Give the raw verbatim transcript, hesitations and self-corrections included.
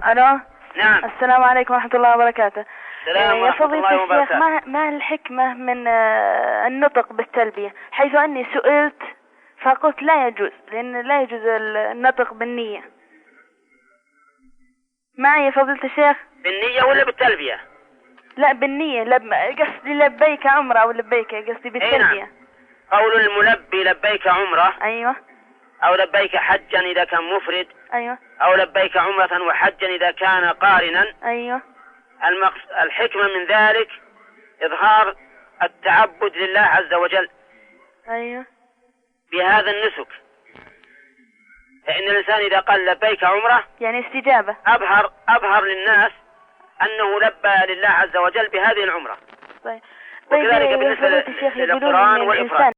الو. نعم. السلام عليكم ورحمة الله وبركاته. السلام يا ورحمة الله فضيلة الشيخ، وبركاته. ما ما الحكمة من آه، النطق بالتلبية، حيث أني سئلت فقلت لا يجوز، لأن لا يجوز النطق بالنية. معي يا فضيلة الشيخ؟ بالنية ولا بالتلبية؟ لا بالنية، لب... قصدي لبيك عمرة أو لبيك، قصدي بالتلبية. نعم. قول الملبي لبيك عمرة. أيوة. أو لبيك حجا إذا كان مفرد. أيوة. أو لبيك عمرة وحجا إذا كان قارنا. أيوة. المقص... الحكمة من ذلك إظهار التعبد لله عز وجل. أيوة. بهذا النسك، فإن الإنسان إذا قال لبيك عمرة يعني استجابة، أظهر أظهر للناس أنه لبى لله عز وجل بهذه العمرة. طيب. وكذلك طيب بالنسبة للقرآن للإقران والإفراد.